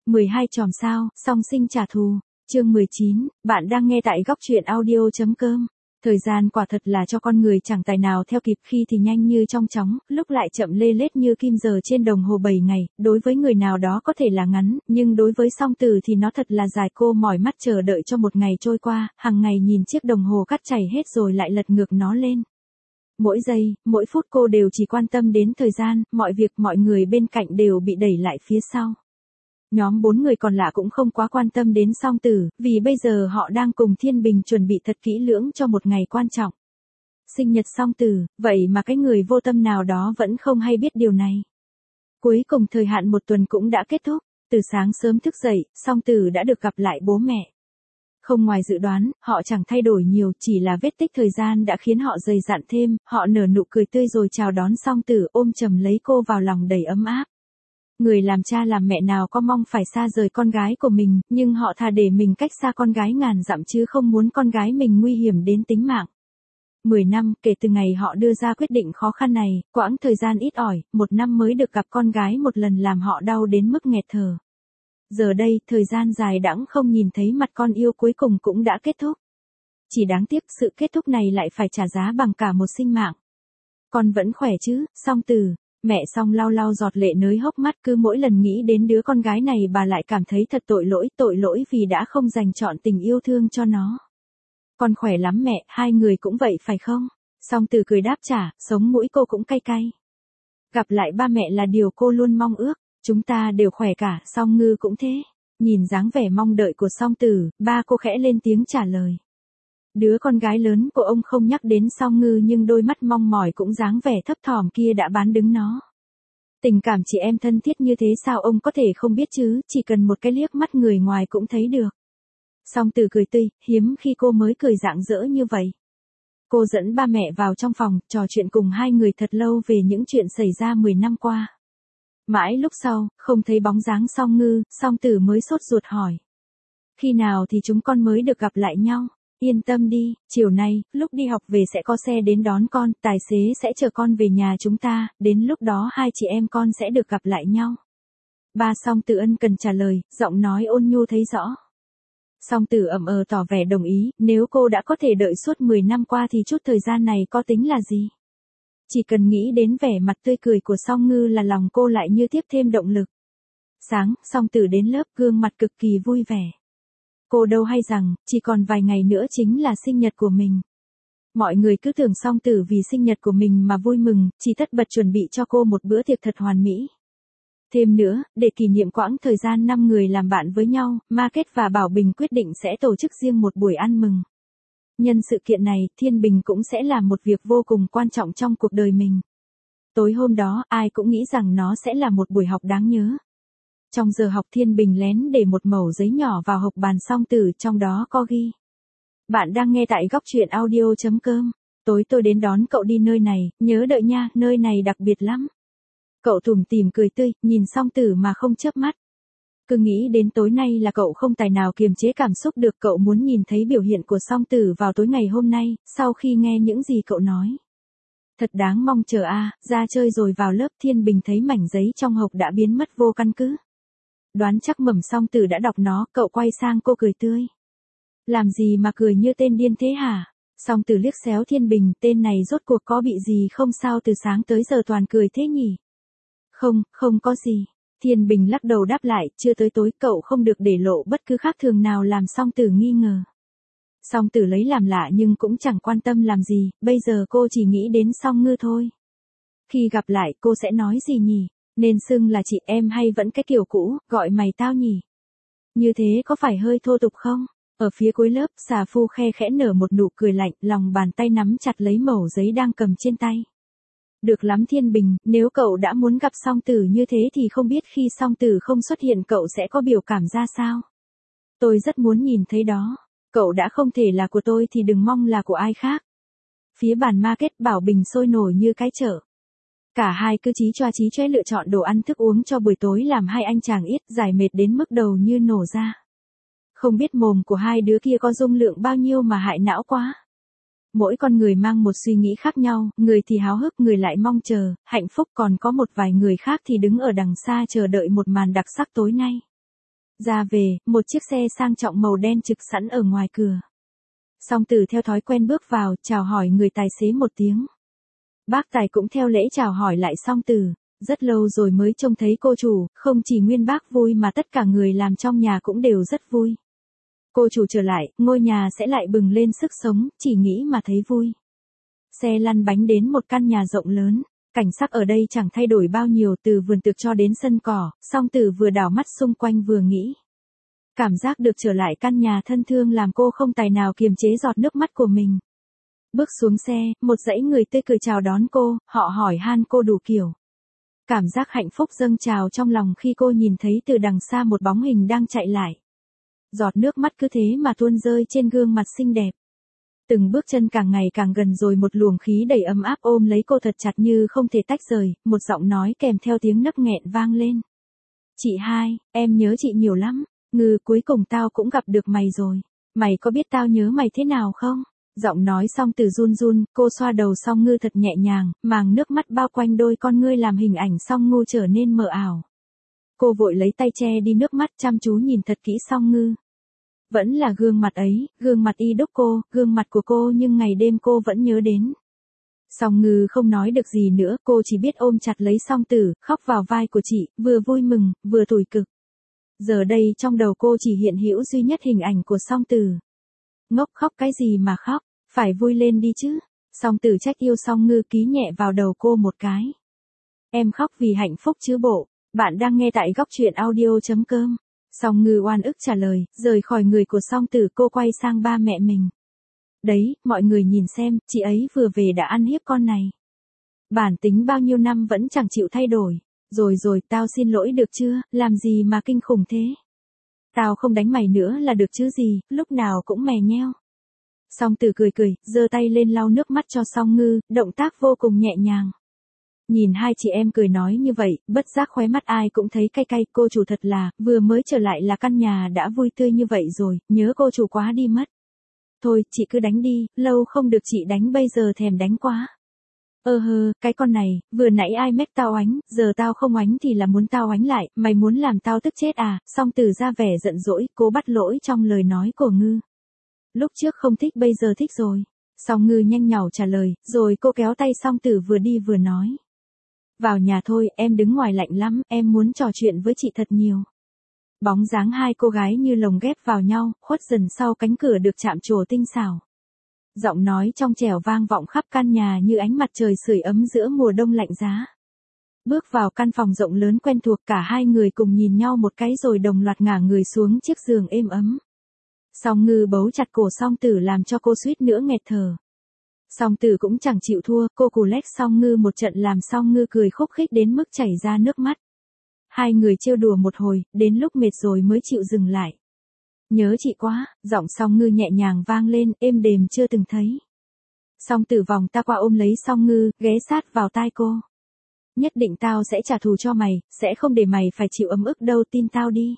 12 chòm sao, song sinh trả thù. Chương 19, bạn đang nghe tại góc truyện audio.com. Thời gian quả thật là cho con người chẳng tài nào theo kịp, khi thì nhanh như trong chóng, lúc lại chậm lê lết như kim giờ trên đồng hồ 7 ngày, đối với người nào đó có thể là ngắn, nhưng đối với Song Tử thì nó thật là dài. Cô mỏi mắt chờ đợi cho một ngày trôi qua, hàng ngày nhìn chiếc đồng hồ cắt chảy hết rồi lại lật ngược nó lên. Mỗi giây, mỗi phút cô đều chỉ quan tâm đến thời gian, mọi việc mọi người bên cạnh đều bị đẩy lại phía sau. Nhóm 4 người còn lại cũng không quá quan tâm đến Song Tử, vì bây giờ họ đang cùng Thiên Bình chuẩn bị thật kỹ lưỡng cho một ngày quan trọng. Sinh nhật Song Tử, vậy mà cái người vô tâm nào đó vẫn không hay biết điều này. Cuối cùng thời hạn một tuần cũng đã kết thúc, từ sáng sớm thức dậy, Song Tử đã được gặp lại bố mẹ. Không ngoài dự đoán, họ chẳng thay đổi nhiều, chỉ là vết tích thời gian đã khiến họ dày dặn thêm, họ nở nụ cười tươi rồi chào đón Song Tử, ôm chầm lấy cô vào lòng đầy ấm áp. Người làm cha làm mẹ nào có mong phải xa rời con gái của mình, nhưng họ thà để mình cách xa con gái ngàn dặm chứ không muốn con gái mình nguy hiểm đến tính mạng. 10 năm, kể từ ngày họ đưa ra quyết định khó khăn này, quãng thời gian ít ỏi, 1 năm mới được gặp con gái một lần làm họ đau đến mức nghẹt thở. Giờ đây, thời gian dài đẵng không nhìn thấy mặt con yêu cuối cùng cũng đã kết thúc. Chỉ đáng tiếc sự kết thúc này lại phải trả giá bằng cả một sinh mạng. Con vẫn khỏe chứ, Song Tử? Mẹ Song lau lau giọt lệ nới hốc mắt, cứ mỗi lần nghĩ đến đứa con gái này bà lại cảm thấy thật tội lỗi vì đã không dành trọn tình yêu thương cho nó. Con khỏe lắm mẹ, hai người cũng vậy phải không? Song Tử cười đáp trả, sống mũi cô cũng cay cay. Gặp lại ba mẹ là điều cô luôn mong ước, chúng ta đều khỏe cả, Song Ngư cũng thế. Nhìn dáng vẻ mong đợi của Song Tử, ba cô khẽ lên tiếng trả lời. Đứa con gái lớn của ông không nhắc đến Song Ngư nhưng đôi mắt mong mỏi cũng dáng vẻ thấp thỏm kia đã bán đứng nó. Tình cảm chị em thân thiết như thế sao ông có thể không biết chứ, chỉ cần một cái liếc mắt người ngoài cũng thấy được. Song Tử cười tươi, hiếm khi cô mới cười rạng rỡ như vậy. Cô dẫn ba mẹ vào trong phòng, trò chuyện cùng hai người thật lâu về những chuyện xảy ra 10 năm qua. Mãi lúc sau, không thấy bóng dáng Song Ngư, Song Tử mới sốt ruột hỏi. Khi nào thì chúng con mới được gặp lại nhau? Yên tâm đi, chiều nay, lúc đi học về sẽ có xe đến đón con, tài xế sẽ chở con về nhà chúng ta, đến lúc đó hai chị em con sẽ được gặp lại nhau. Ba Song Tử ân cần trả lời, giọng nói ôn nhu thấy rõ. Song Tử ậm tỏ vẻ đồng ý, nếu cô đã có thể đợi suốt 10 năm qua thì chút thời gian này có tính là gì? Chỉ cần nghĩ đến vẻ mặt tươi cười của Song Ngư là lòng cô lại như tiếp thêm động lực. Sáng, Song Tử đến lớp, gương mặt cực kỳ vui vẻ. Cô đâu hay rằng, chỉ còn vài ngày nữa chính là sinh nhật của mình. Mọi người cứ tưởng Song Tử vì sinh nhật của mình mà vui mừng, chỉ tất bật chuẩn bị cho cô một bữa tiệc thật hoàn mỹ. Thêm nữa, để kỷ niệm quãng thời gian 5 người làm bạn với nhau, Market và Bảo Bình quyết định sẽ tổ chức riêng một buổi ăn mừng. Nhân sự kiện này, Thiên Bình cũng sẽ làm một việc vô cùng quan trọng trong cuộc đời mình. Tối hôm đó, ai cũng nghĩ rằng nó sẽ là một buổi học đáng nhớ. Trong giờ học Thiên Bình lén để một mẩu giấy nhỏ vào hộc bàn Song Tử, trong đó có ghi. Bạn đang nghe tại góc truyện audio.com. Tối tôi đến đón cậu đi nơi này, nhớ đợi nha, nơi này đặc biệt lắm. Cậu tủm tỉm cười tươi, nhìn Song Tử mà không chớp mắt. Cứ nghĩ đến tối nay là cậu không tài nào kiềm chế cảm xúc được, cậu muốn nhìn thấy biểu hiện của Song Tử vào tối ngày hôm nay, sau khi nghe những gì cậu nói. Thật đáng mong chờ a, ra chơi rồi vào lớp. Thiên Bình thấy mảnh giấy trong hộp đã biến mất vô căn cứ. Đoán chắc Mầm Song Tử đã đọc nó, cậu quay sang cô cười tươi. Làm gì mà cười như tên điên thế hả? Song Tử liếc xéo Thiên Bình, tên này rốt cuộc có bị gì không sao từ sáng tới giờ toàn cười thế nhỉ? Không có gì. Thiên Bình lắc đầu đáp lại, chưa tới tối cậu không được để lộ bất cứ khác thường nào làm Song Tử nghi ngờ. Song Tử lấy làm lạ nhưng cũng chẳng quan tâm làm gì, bây giờ cô chỉ nghĩ đến Song Ngư thôi. Khi gặp lại cô sẽ nói gì nhỉ? Nên xưng là chị em hay vẫn cái kiểu cũ, gọi mày tao nhỉ? Như thế có phải hơi thô tục không? Ở phía cuối lớp, Xà Phu khe khẽ nở một nụ cười lạnh, lòng bàn tay nắm chặt lấy mẩu giấy đang cầm trên tay. Được lắm Thiên Bình, nếu cậu đã muốn gặp Song Tử như thế thì không biết khi Song Tử không xuất hiện cậu sẽ có biểu cảm ra sao? Tôi rất muốn nhìn thấy đó. Cậu đã không thể là của tôi thì đừng mong là của ai khác. Phía bàn Market, Bảo Bình sôi nổi như cái chợ. Cả hai cứ chí chóe lựa chọn đồ ăn thức uống cho buổi tối làm hai anh chàng ít giải mệt đến mức đầu như nổ ra. Không biết mồm của hai đứa kia có dung lượng bao nhiêu mà hại não quá. Mỗi con người mang một suy nghĩ khác nhau, người thì háo hức, người lại mong chờ, hạnh phúc, còn có một vài người khác thì đứng ở đằng xa chờ đợi một màn đặc sắc tối nay. Ra về, một chiếc xe sang trọng màu đen trực sẵn ở ngoài cửa. Song Tử theo thói quen bước vào, chào hỏi người tài xế một tiếng. Bác tài cũng theo lễ chào hỏi lại Song Tử. Rất lâu rồi mới trông thấy cô chủ, không chỉ nguyên bác vui mà tất cả người làm trong nhà cũng đều rất vui. Cô chủ trở lại, ngôi nhà sẽ lại bừng lên sức sống, chỉ nghĩ mà thấy vui. Xe lăn bánh đến một căn nhà rộng lớn. Cảnh sắc ở đây chẳng thay đổi bao nhiêu, từ vườn tược cho đến sân cỏ. Song Tử vừa đảo mắt xung quanh vừa nghĩ. Cảm giác được trở lại căn nhà thân thương làm cô không tài nào kiềm chế giọt nước mắt của mình. Bước xuống xe, một dãy người tươi cười chào đón cô, họ hỏi han cô đủ kiểu. Cảm giác hạnh phúc dâng trào trong lòng khi cô nhìn thấy từ đằng xa một bóng hình đang chạy lại. Giọt nước mắt cứ thế mà tuôn rơi trên gương mặt xinh đẹp. Từng bước chân càng ngày càng gần rồi một luồng khí đầy ấm áp ôm lấy cô thật chặt như không thể tách rời, một giọng nói kèm theo tiếng nấc nghẹn vang lên. Chị hai, em nhớ chị nhiều lắm, Ngư cuối cùng tao cũng gặp được mày rồi, mày có biết tao nhớ mày thế nào không? Giọng nói Song Tử run run, cô xoa đầu Song Ngư thật nhẹ nhàng, màng nước mắt bao quanh đôi con ngươi làm hình ảnh Song Ngư trở nên mờ ảo. Cô vội lấy tay che đi nước mắt chăm chú nhìn thật kỹ Song Ngư. Vẫn là gương mặt ấy, gương mặt y đúc cô, gương mặt của cô nhưng ngày đêm cô vẫn nhớ đến. Song Ngư không nói được gì nữa, cô chỉ biết ôm chặt lấy Song Tử, khóc vào vai của chị, vừa vui mừng, vừa tủi cực. Giờ đây trong đầu cô chỉ hiện hữu duy nhất hình ảnh của Song Tử. Ngốc khóc cái gì mà khóc, phải vui lên đi chứ. Song Tử trách yêu Song Ngư ký nhẹ vào đầu cô một cái. Em khóc vì hạnh phúc chứ bộ. Bạn đang nghe tại góc truyện audio.com. Song Ngư oan ức trả lời, rời khỏi người của Song Tử cô quay sang ba mẹ mình. Đấy, mọi người nhìn xem, chị ấy vừa về đã ăn hiếp con này. Bản tính bao nhiêu năm vẫn chẳng chịu thay đổi. Rồi rồi, tao xin lỗi được chưa, làm gì mà kinh khủng thế. Tao không đánh mày nữa là được chứ gì, lúc nào cũng mè nheo. Song Tử cười cười, giơ tay lên lau nước mắt cho Song Ngư, động tác vô cùng nhẹ nhàng. Nhìn hai chị em cười nói như vậy, bất giác khóe mắt ai cũng thấy cay cay, cô chủ thật là, vừa mới trở lại là căn nhà đã vui tươi như vậy rồi, nhớ cô chủ quá đi mất. Thôi, chị cứ đánh đi, lâu không được chị đánh bây giờ thèm đánh quá. Cái con này, vừa nãy ai mách tao oánh, giờ tao không oánh thì là muốn tao oánh lại, mày muốn làm tao tức chết à, Song Tử ra vẻ giận dỗi, cố bắt lỗi trong lời nói của Ngư. Lúc trước không thích bây giờ thích rồi. Song Ngư nhanh nhảu trả lời, rồi cô kéo tay Song Tử vừa đi vừa nói. Vào nhà thôi, em đứng ngoài lạnh lắm, em muốn trò chuyện với chị thật nhiều. Bóng dáng hai cô gái như lồng ghép vào nhau, khuất dần sau cánh cửa được chạm trổ tinh xảo. Giọng nói trong trẻo vang vọng khắp căn nhà như ánh mặt trời sưởi ấm giữa mùa đông lạnh giá. Bước vào căn phòng rộng lớn quen thuộc, cả hai người cùng nhìn nhau một cái rồi đồng loạt ngả người xuống chiếc giường êm ấm. Song Ngư bấu chặt cổ Song Tử làm cho cô suýt nữa nghẹt thở. Song Tử cũng chẳng chịu thua, cô cù lét Song Ngư một trận làm Song Ngư cười khúc khích đến mức chảy ra nước mắt. Hai người trêu đùa một hồi, đến lúc mệt rồi mới chịu dừng lại. Nhớ chị quá, giọng Song Ngư nhẹ nhàng vang lên, êm đềm chưa từng thấy. Song Tử vòng ta qua ôm lấy Song Ngư, ghé sát vào tai cô. Nhất định tao sẽ trả thù cho mày, sẽ không để mày phải chịu ấm ức đâu, tin tao đi.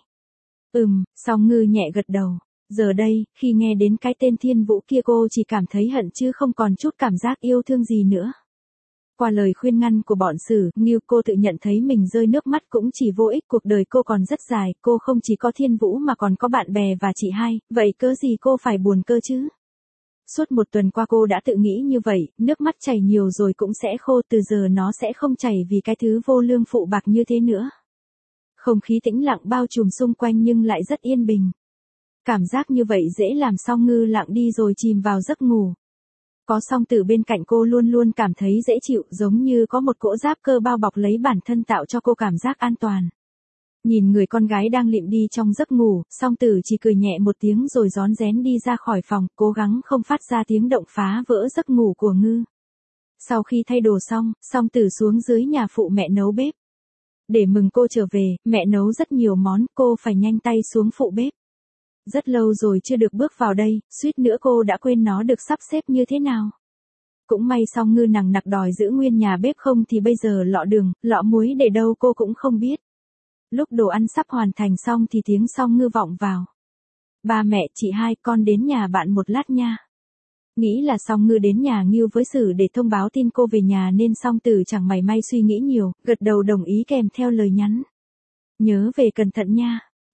Song Ngư nhẹ gật đầu. Giờ đây, khi nghe đến cái tên Thiên Vũ kia cô chỉ cảm thấy hận chứ không còn chút cảm giác yêu thương gì nữa. Qua lời khuyên ngăn của bọn Sử, Ngưu cô tự nhận thấy mình rơi nước mắt cũng chỉ vô ích, cuộc đời cô còn rất dài, cô không chỉ có Thiên Vũ mà còn có bạn bè và chị hai, vậy cớ gì cô phải buồn cơ chứ? Suốt một tuần qua cô đã tự nghĩ như vậy, nước mắt chảy nhiều rồi cũng sẽ khô, từ giờ nó sẽ không chảy vì cái thứ vô lương phụ bạc như thế nữa. Không khí tĩnh lặng bao trùm xung quanh nhưng lại rất yên bình. Cảm giác như vậy dễ làm Song Ngư lặng đi rồi chìm vào giấc ngủ. Có Song Tử bên cạnh cô luôn luôn cảm thấy dễ chịu, giống như có một cỗ giáp cơ bao bọc lấy bản thân tạo cho cô cảm giác an toàn. Nhìn người con gái đang lịm đi trong giấc ngủ, Song Tử chỉ cười nhẹ một tiếng rồi rón rén đi ra khỏi phòng, cố gắng không phát ra tiếng động phá vỡ giấc ngủ của Ngư. Sau khi thay đồ xong, Song Tử xuống dưới nhà phụ mẹ nấu bếp. Để mừng cô trở về, mẹ nấu rất nhiều món, cô phải nhanh tay xuống phụ bếp. Rất lâu rồi chưa được bước vào đây, suýt nữa cô đã quên nó được sắp xếp như thế nào. Cũng may Song Ngư nằng nặc đòi giữ nguyên nhà bếp, không thì bây giờ lọ đường, lọ muối để đâu cô cũng không biết. Lúc đồ ăn sắp hoàn thành xong thì tiếng Song Ngư vọng vào. Ba mẹ, chị hai, con đến nhà bạn một lát nha. Nghĩ là Song Ngư đến nhà Ngưu với Sử để thông báo tin cô về nhà nên Song Tử chẳng mảy may suy nghĩ nhiều, gật đầu đồng ý kèm theo lời nhắn. Nhớ về cẩn thận nha.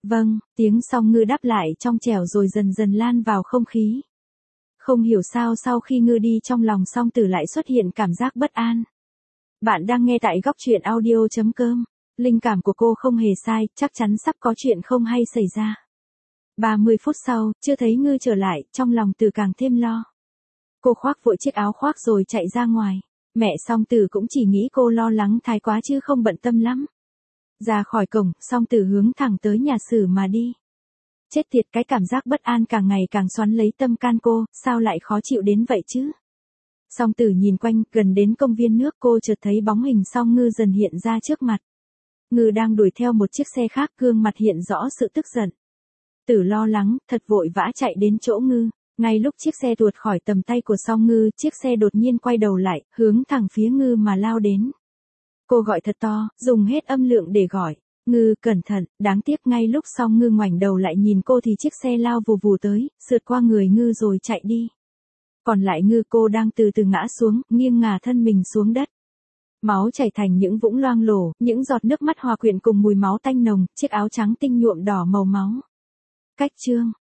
Vâng, tiếng song ngư đáp lại trong trẻo rồi dần dần lan vào không khí. Không hiểu sao sau khi ngư đi trong lòng song tử lại xuất hiện cảm giác bất an. Bạn đang nghe tại góc truyện audio.com. Linh cảm của cô không hề sai, chắc chắn sắp có chuyện không hay xảy ra. 30 phút sau, chưa thấy ngư trở lại, trong lòng tử càng thêm lo. Cô khoác vội chiếc áo khoác rồi chạy ra ngoài. Mẹ song tử cũng chỉ nghĩ cô lo lắng thái quá chứ không bận tâm lắm. Ra khỏi cổng, song tử hướng thẳng tới nhà Sử mà đi. Chết tiệt, cái cảm giác bất an càng ngày càng xoắn lấy tâm can cô, sao lại khó chịu đến vậy chứ? Song tử nhìn quanh, gần đến công viên nước cô chợt thấy bóng hình song ngư dần hiện ra trước mặt. Ngư đang đuổi theo một chiếc xe khác, gương mặt hiện rõ sự tức giận. Tử lo lắng, thật vội vã chạy đến chỗ ngư. Ngay lúc chiếc xe tuột khỏi tầm tay của song ngư, chiếc xe đột nhiên quay đầu lại, hướng thẳng phía ngư mà lao đến. Cô gọi thật to, dùng hết âm lượng để gọi. Ngư, cẩn thận, đáng tiếc ngay lúc song ngư ngoảnh đầu lại nhìn cô thì chiếc xe lao vù vù tới, sượt qua người ngư rồi chạy đi. Còn lại ngư, cô đang từ từ ngã xuống, nghiêng ngả thân mình xuống đất. Máu chảy thành những vũng loang lổ, những giọt nước mắt hòa quyện cùng mùi máu tanh nồng, chiếc áo trắng tinh nhuộm đỏ màu máu. Cách chương